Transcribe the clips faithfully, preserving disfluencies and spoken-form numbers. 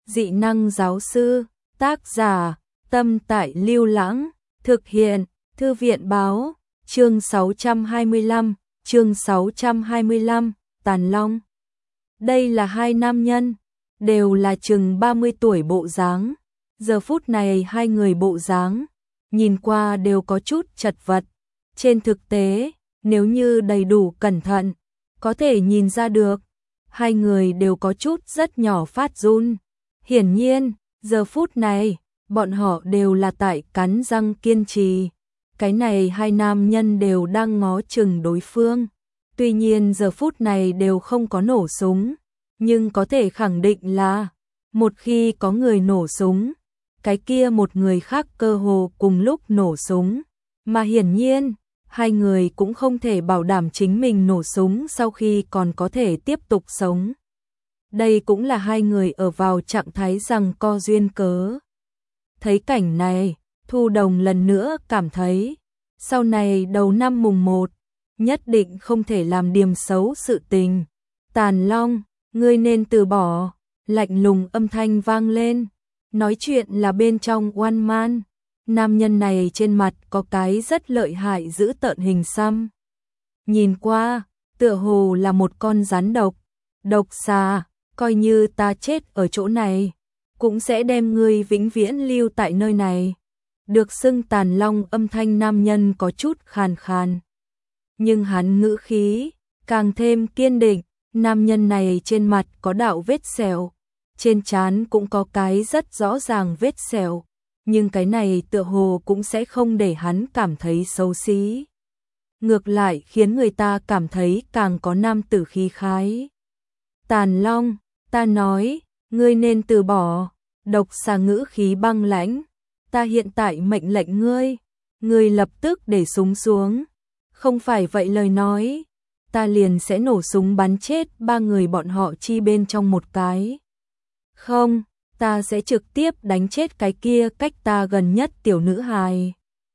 Dị năng giáo sư, tác giả, Tâm Tại Lưu Lãng, thực hiện, Thư viện báo, chương sáu trăm hai mươi lăm, chương sáu trăm hai mươi lăm, Tàn Long. Đây là hai nam nhân, đều là chừng ba mươi tuổi bộ dáng. Giờ phút này hai người bộ dáng, nhìn qua đều có chút chật vật. Trên thực tế, nếu như đầy đủ cẩn thận, có thể nhìn ra được, hai người đều có chút rất nhỏ phát run. Hiển nhiên, giờ phút này, bọn họ đều là tại cắn răng kiên trì. Cái này hai nam nhân đều đang ngó chừng đối phương. Tuy nhiên giờ phút này đều không có nổ súng, nhưng có thể khẳng định là một khi có người nổ súng, cái kia một người khác cơ hồ cùng lúc nổ súng. Mà hiển nhiên, hai người cũng không thể bảo đảm chính mình nổ súng sau khi còn có thể tiếp tục sống. Đây cũng là hai người ở vào trạng thái giằng co duyên cớ. Thấy cảnh này, Thu Đồng lần nữa cảm thấy, sau này đầu năm mùng một, nhất định không thể làm điểm xấu sự tình. Tàn Long, ngươi nên từ bỏ, lạnh lùng âm thanh vang lên. Nói chuyện là bên trong One Man. Nam nhân này trên mặt có cái rất lợi hại dữ tợn hình xăm. Nhìn qua, tựa hồ là một con rắn độc. Độc xà, coi như ta chết ở chỗ này, cũng sẽ đem ngươi vĩnh viễn lưu tại nơi này. Được xưng Tàn Long âm thanh nam nhân có chút khàn khàn. Nhưng hắn ngữ khí, càng thêm kiên định. Nam nhân này trên mặt có đạo vết sẹo, trên trán cũng có cái rất rõ ràng vết sẹo. Nhưng cái này tựa hồ cũng sẽ không để hắn cảm thấy xấu xí. Ngược lại khiến người ta cảm thấy càng có nam tử khí khái. Tàn Long, ta nói, ngươi nên từ bỏ. Độc xà ngữ khí băng lãnh. Ta hiện tại mệnh lệnh ngươi, ngươi lập tức để súng xuống. Không phải vậy lời nói, ta liền sẽ nổ súng bắn chết ba người bọn họ chi bên trong một cái. Không, ta sẽ trực tiếp đánh chết cái kia cách ta gần nhất tiểu nữ hài.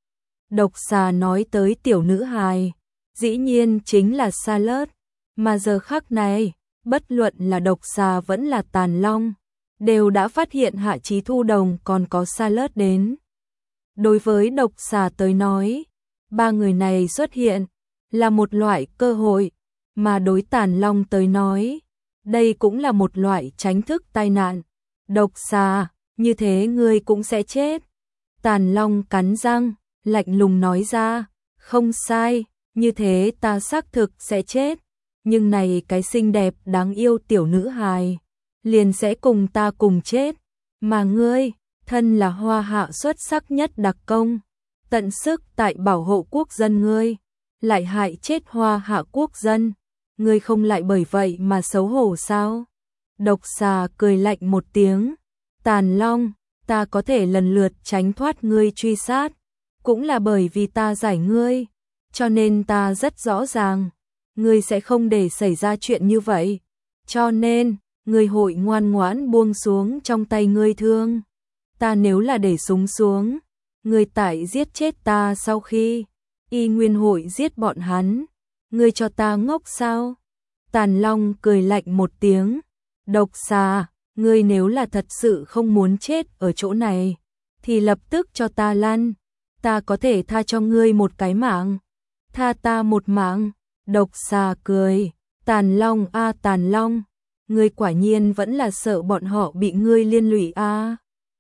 Độc xà nói tới tiểu nữ hài, dĩ nhiên chính là Salad. Mà giờ khắc này, bất luận là độc xà vẫn là Tàn Long, đều đã phát hiện Hạ Chí Thu Đồng còn có Salad đến. Đối với độc xà tới nói, ba người này xuất hiện là một loại cơ hội, mà đối Tàn Long tới nói, đây cũng là một loại tránh thức tai nạn. Độc xà, như thế ngươi cũng sẽ chết. Tàn Long cắn răng, lạnh lùng nói ra, không sai, như thế ta xác thực sẽ chết. Nhưng này cái xinh đẹp đáng yêu tiểu nữ hài, liền sẽ cùng ta cùng chết. Mà ngươi, thân là hoa hạ xuất sắc nhất đặc công, tận sức tại bảo hộ quốc dân ngươi, lại hại chết hoa hạ quốc dân. Ngươi không lại bởi vậy mà xấu hổ sao? Độc xà cười lạnh một tiếng. Tàn Long, ta có thể lần lượt tránh thoát ngươi truy sát, cũng là bởi vì ta giải ngươi, cho nên ta rất rõ ràng, ngươi sẽ không để xảy ra chuyện như vậy. Cho nên, ngươi hội ngoan ngoãn buông xuống trong tay ngươi thương. Ta nếu là để súng xuống, ngươi tại giết chết ta sau khi, y nguyên hội giết bọn hắn. Ngươi cho ta ngốc sao? Tàn Long cười lạnh một tiếng. Độc xà, ngươi nếu là thật sự không muốn chết ở chỗ này, thì lập tức cho ta lăn. Ta có thể tha cho ngươi một cái mạng. Tha ta một mạng. Độc xà cười. Tàn Long a à, Tàn Long, ngươi quả nhiên vẫn là sợ bọn họ bị ngươi liên lụy a. À.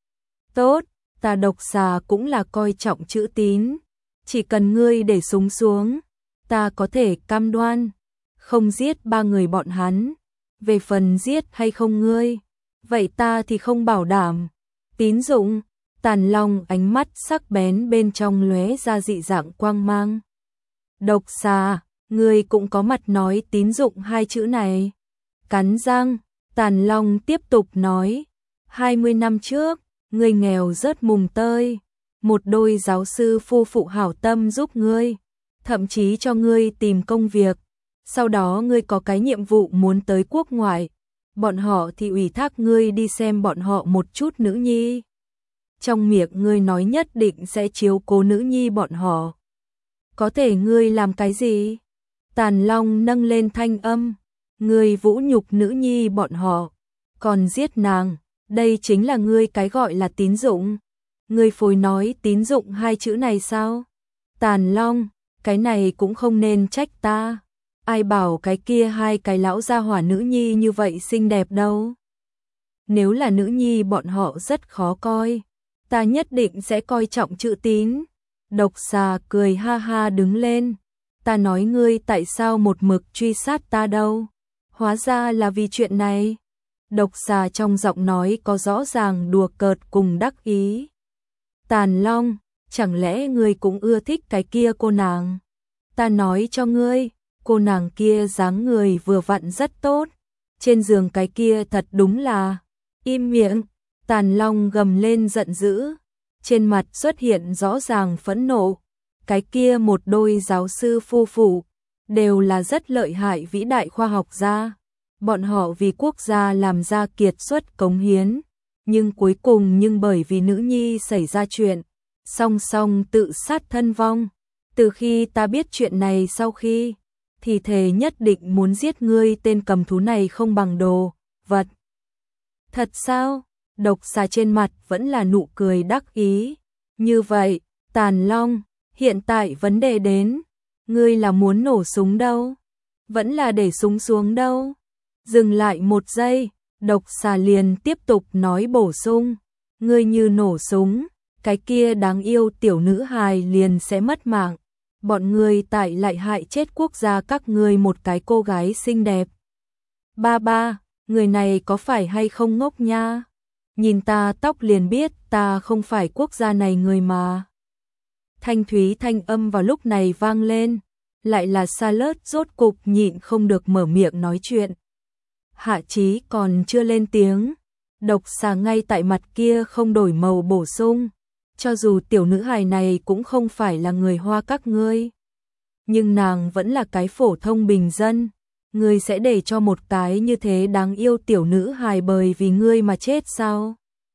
Tốt, ta độc xà cũng là coi trọng chữ tín. Chỉ cần ngươi để súng xuống, ta có thể cam đoan không giết ba người bọn hắn. Về phần giết hay không ngươi, vậy ta thì không bảo đảm. Tín dụng. Tàn Long ánh mắt sắc bén bên trong lóe ra dị dạng quang mang. Độc xà, ngươi cũng có mặt nói tín dụng hai chữ này. Cắn răng, Tàn Long tiếp tục nói, hai mươi năm trước, ngươi nghèo rớt mùng tơi, một đôi giáo sư phu phụ hảo tâm giúp ngươi, thậm chí cho ngươi tìm công việc. Sau đó ngươi có cái nhiệm vụ muốn tới quốc ngoại, bọn họ thì ủy thác ngươi đi xem bọn họ một chút nữ nhi. Trong miệng ngươi nói nhất định sẽ chiếu cố nữ nhi bọn họ. Có thể ngươi làm cái gì? Tàn Long nâng lên thanh âm, ngươi vũ nhục nữ nhi bọn họ, còn giết nàng. Đây chính là ngươi cái gọi là tín dụng. Ngươi phối nói tín dụng hai chữ này sao? Tàn Long, cái này cũng không nên trách ta. Ai bảo cái kia hai cái lão gia hỏa nữ nhi như vậy xinh đẹp đâu. Nếu là nữ nhi bọn họ rất khó coi. Ta nhất định sẽ coi trọng chữ tín. Độc xà cười ha ha đứng lên. Ta nói ngươi tại sao một mực truy sát ta đâu. Hóa ra là vì chuyện này. Độc xà trong giọng nói có rõ ràng đùa cợt cùng đắc ý. Tàn Long, chẳng lẽ ngươi cũng ưa thích cái kia cô nàng? Ta nói cho ngươi, cô nàng kia dáng người vừa vặn rất tốt. Trên giường cái kia thật đúng là... Im miệng, Tàn Long gầm lên giận dữ. Trên mặt xuất hiện rõ ràng phẫn nộ. Cái kia một đôi giáo sư phu phụ, đều là rất lợi hại vĩ đại khoa học gia. Bọn họ vì quốc gia làm ra kiệt xuất cống hiến. Nhưng cuối cùng nhưng bởi vì nữ nhi xảy ra chuyện, song song tự sát thân vong. Từ khi ta biết chuyện này sau khi, thì thề nhất định muốn giết ngươi tên cầm thú này không bằng đồ, vật. Thật sao? Độc xà trên mặt vẫn là nụ cười đắc ý. Như vậy, Tàn Long, hiện tại vấn đề đến, ngươi là muốn nổ súng đâu? Vẫn là để súng xuống đâu? Dừng lại một giây, độc xà liền tiếp tục nói bổ sung. Ngươi như nổ súng, cái kia đáng yêu tiểu nữ hài liền sẽ mất mạng. Bọn ngươi tại lại hại chết quốc gia các ngươi một cái cô gái xinh đẹp. Ba ba, người này có phải hay không ngốc nha? Nhìn ta tóc liền biết ta không phải quốc gia này người mà. Thanh thúy thanh âm vào lúc này vang lên, lại là Salad rốt cục nhịn không được mở miệng nói chuyện. Hạ Chí còn chưa lên tiếng, độc xà ngay tại mặt kia không đổi màu bổ sung. Cho dù tiểu nữ hài này cũng không phải là người Hoa các ngươi, nhưng nàng vẫn là cái phổ thông bình dân. Ngươi sẽ để cho một cái như thế đáng yêu tiểu nữ hài bởi vì ngươi mà chết sao?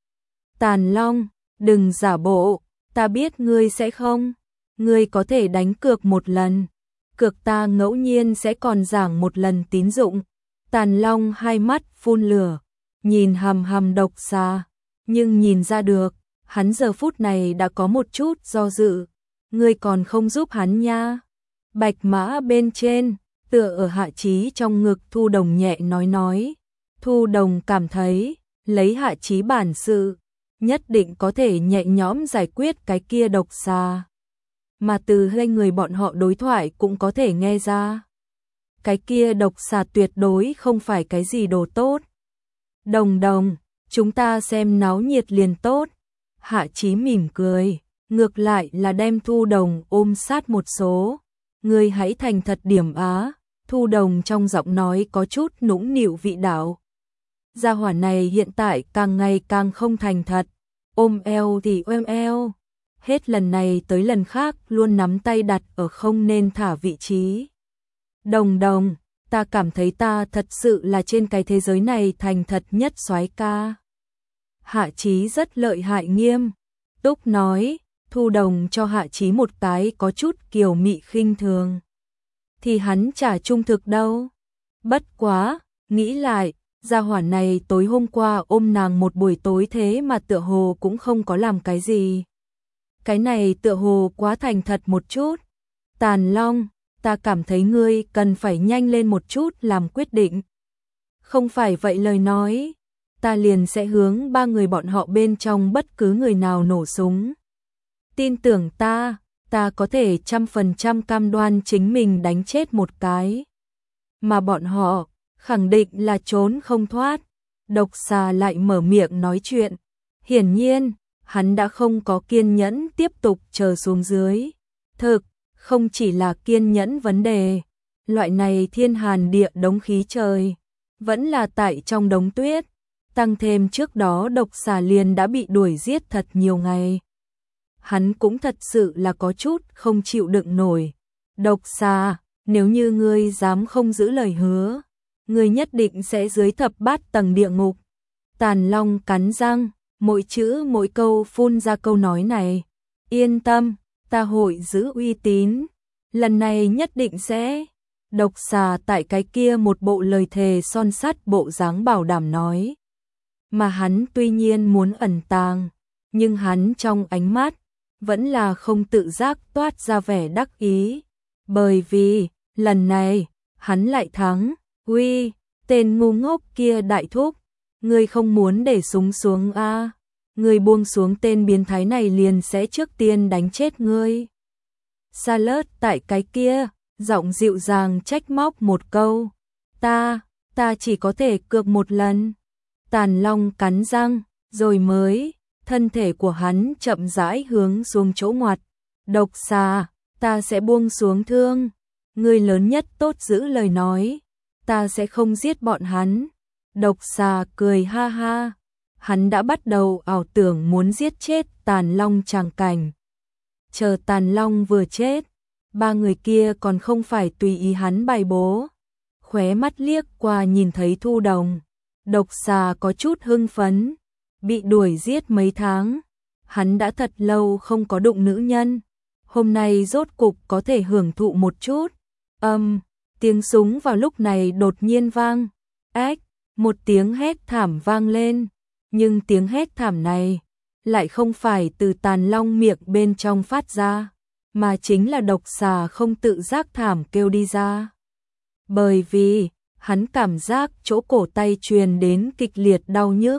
Tàn Long, đừng giả bộ, ta biết ngươi sẽ không. Ngươi có thể đánh cược một lần, cược ta ngẫu nhiên sẽ còn giảng một lần tín dụng. Tàn Long hai mắt phun lửa, nhìn hằm hằm độc xà, nhưng nhìn ra được, hắn giờ phút này đã có một chút do dự. Ngươi còn không giúp hắn nha. Bạch mã bên trên, tựa ở Hạ Chí trong ngực Thu Đồng nhẹ nói nói. Thu Đồng cảm thấy, lấy Hạ Chí bản sự, nhất định có thể nhẹ nhõm giải quyết cái kia độc xà. Mà từ hai người bọn họ đối thoại cũng có thể nghe ra. Cái kia độc xà tuyệt đối không phải cái gì đồ tốt. Đồng Đồng, chúng ta xem náo nhiệt liền tốt. Hạ Chí mỉm cười, ngược lại là đem Thu Đồng ôm sát một số. Ngươi hãy thành thật điểm á. Thu Đồng trong giọng nói có chút nũng nịu vị đạo. Gia hỏa này hiện tại càng ngày càng không thành thật. Ôm eo thì ôm eo. Hết lần này tới lần khác luôn nắm tay đặt ở không nên thả vị trí. Đồng Đồng, ta cảm thấy ta thật sự là trên cái thế giới này thành thật nhất soái ca. Hạ Chí rất lợi hại nghiêm túc nói. Thu Đồng cho Hạ Chí một cái có chút kiều mị khinh thường. Thì hắn chả trung thực đâu. Bất quá, nghĩ lại, gia hỏa này tối hôm qua ôm nàng một buổi tối thế mà tựa hồ cũng không có làm cái gì. Cái này tựa hồ quá thành thật một chút. Tàn Long, ta cảm thấy ngươi cần phải nhanh lên một chút làm quyết định. Không phải vậy lời nói, ta liền sẽ hướng ba người bọn họ bên trong bất cứ người nào nổ súng. Tin tưởng ta, ta có thể trăm phần trăm cam đoan chính mình đánh chết một cái. Mà bọn họ, khẳng định là trốn không thoát. Độc xà lại mở miệng nói chuyện. Hiển nhiên, hắn đã không có kiên nhẫn tiếp tục chờ xuống dưới. Thực, không chỉ là kiên nhẫn vấn đề. Loại này thiên hàn địa đống khí trời, vẫn là tại trong đống tuyết. Tăng thêm trước đó độc xà liền đã bị đuổi giết thật nhiều ngày. Hắn cũng thật sự là có chút không chịu đựng nổi. Độc xà, nếu như ngươi dám không giữ lời hứa, ngươi nhất định sẽ dưới thập bát tầng địa ngục. Tàn Long cắn răng, mỗi chữ mỗi câu phun ra câu nói này. Yên tâm, ta hội giữ uy tín. Lần này nhất định sẽ. Độc xà tại cái kia một bộ lời thề son sắt bộ dáng bảo đảm nói. mà hắn tuy nhiên muốn ẩn tàng, nhưng hắn trong ánh mắt vẫn là không tự giác toát ra vẻ đắc ý, bởi vì lần này hắn lại thắng. Uy, tên ngu ngốc kia đại thúc, ngươi không muốn để súng xuống a? À? Ngươi buông xuống tên biến thái này liền sẽ trước tiên đánh chết ngươi. Salad tại cái kia, giọng dịu dàng trách móc một câu. Ta, ta chỉ có thể cược một lần. Tàn Long cắn răng, rồi mới, thân thể của hắn chậm rãi hướng xuống chỗ ngoặt. Độc xà, ta sẽ buông xuống thương. Ngươi lớn nhất tốt giữ lời nói. Ta sẽ không giết bọn hắn. Độc xà cười ha ha. Hắn đã bắt đầu ảo tưởng muốn giết chết Tàn Long tràng cảnh. Chờ Tàn Long vừa chết, ba người kia còn không phải tùy ý hắn bày bố. Khóe mắt liếc qua nhìn thấy Thu Đồng. Độc xà có chút hưng phấn. Bị đuổi giết mấy tháng. Hắn đã thật lâu không có đụng nữ nhân. Hôm nay rốt cục có thể hưởng thụ một chút. Âm, um, tiếng súng vào lúc này đột nhiên vang. Ếch, một tiếng hét thảm vang lên. Nhưng tiếng hét thảm này lại không phải từ Tàn Long miệng bên trong phát ra, mà chính là độc xà không tự giác thảm kêu đi ra. Bởi vì, hắn cảm giác chỗ cổ tay truyền đến kịch liệt đau nhức.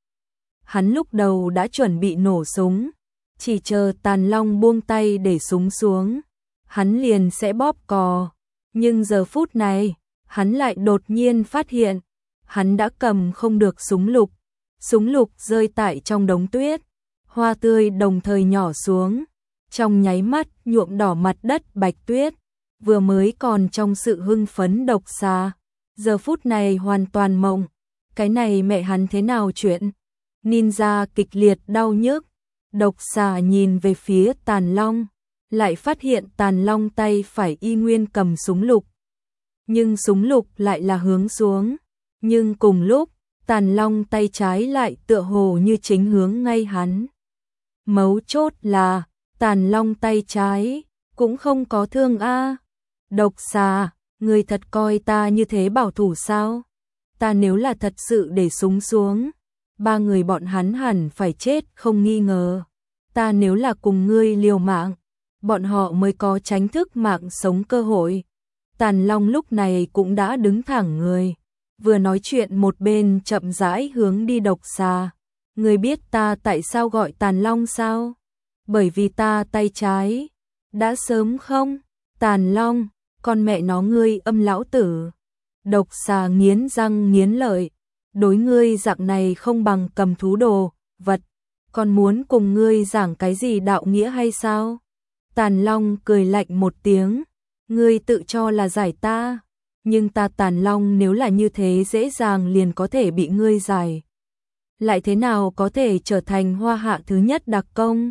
Hắn lúc đầu đã chuẩn bị nổ súng, chỉ chờ Tàn Long buông tay để súng xuống, hắn liền sẽ bóp cò. Nhưng giờ phút này, hắn lại đột nhiên phát hiện, hắn đã cầm không được súng lục. Súng lục rơi tại trong đống tuyết, hoa tươi đồng thời nhỏ xuống, trong nháy mắt nhuộm đỏ mặt đất bạch tuyết, vừa mới còn trong sự hưng phấn độc xà, giờ phút này hoàn toàn mộng, cái này mẹ hắn thế nào chuyện? Ninja kịch liệt đau nhức, độc xà nhìn về phía Tàn Long, lại phát hiện Tàn Long tay phải y nguyên cầm súng lục, nhưng súng lục lại là hướng xuống, nhưng cùng lúc Tàn Long tay trái lại tựa hồ như chính hướng ngay hắn. Mấu chốt là, Tàn Long tay trái, cũng không có thương a. Độc xà, người thật coi ta như thế bảo thủ sao? Ta nếu là thật sự để súng xuống, ba người bọn hắn hẳn phải chết không nghi ngờ. Ta nếu là cùng ngươi liều mạng, bọn họ mới có tránh thức mạng sống cơ hội. Tàn Long lúc này cũng đã đứng thẳng người. Vừa nói chuyện một bên chậm rãi hướng đi độc xà. Ngươi biết ta tại sao gọi Tàn Long sao? Bởi vì ta tay trái. Đã sớm không? Tàn Long, con mẹ nó ngươi âm lão tử. Độc xà nghiến răng nghiến lợi. Đối ngươi dạng này không bằng cầm thú đồ, vật. Còn muốn cùng ngươi giảng cái gì đạo nghĩa hay sao? Tàn Long cười lạnh một tiếng. Ngươi tự cho là giải ta. Nhưng ta Tàn Long nếu là như thế dễ dàng liền có thể bị ngươi giải. Lại thế nào có thể trở thành hoa hạ thứ nhất đặc công?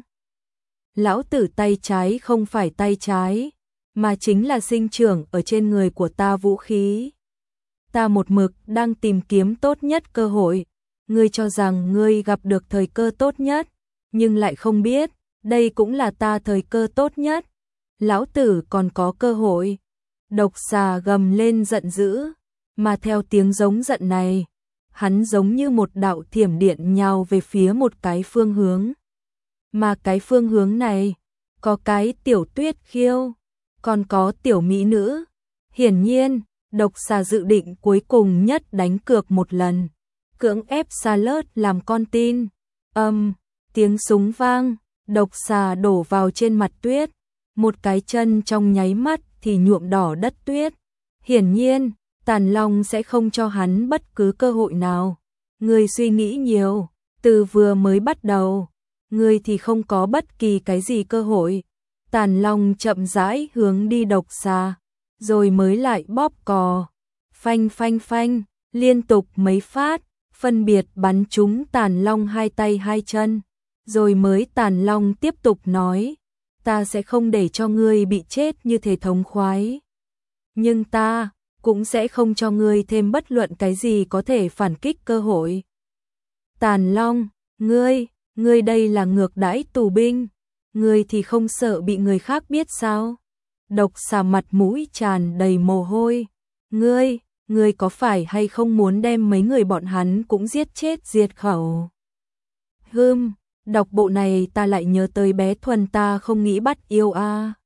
Lão tử tay trái không phải tay trái, mà chính là sinh trưởng ở trên người của ta vũ khí. Ta một mực đang tìm kiếm tốt nhất cơ hội. Ngươi cho rằng ngươi gặp được thời cơ tốt nhất, nhưng lại không biết, đây cũng là ta thời cơ tốt nhất. Lão tử còn có cơ hội. Độc xà gầm lên giận dữ, mà theo tiếng giống giận này, hắn giống như một đạo thiểm điện nhào về phía một cái phương hướng. Mà cái phương hướng này, có cái Tiểu Tuyết Khiêu, còn có tiểu mỹ nữ. Hiển nhiên, độc xà dự định cuối cùng nhất đánh cược một lần, cưỡng ép Salad làm con tin. Âm, um, tiếng súng vang, độc xà đổ vào trên mặt tuyết, một cái chân trong nháy mắt thì nhuộm đỏ đất tuyết. Hiển nhiên, Tàn Long sẽ không cho hắn bất cứ cơ hội nào. Ngươi suy nghĩ nhiều, từ vừa mới bắt đầu, ngươi thì không có bất kỳ cái gì cơ hội. Tàn Long chậm rãi hướng đi độc xà, rồi mới lại bóp cò. Phanh phanh phanh, liên tục mấy phát, phân biệt bắn trúng Tàn Long hai tay hai chân. Rồi mới Tàn Long tiếp tục nói, ta sẽ không để cho ngươi bị chết như thế thống khoái. Nhưng ta cũng sẽ không cho ngươi thêm bất luận cái gì có thể phản kích cơ hội. Tàn Long, ngươi, ngươi đây là ngược đãi tù binh, ngươi thì không sợ bị người khác biết sao? Độc xà mặt mũi tràn đầy mồ hôi. Ngươi, ngươi có phải hay không muốn đem mấy người bọn hắn cũng giết chết diệt khẩu? Hừm, đọc bộ này ta lại nhớ tới bé Thuần ta không nghĩ bắt yêu a.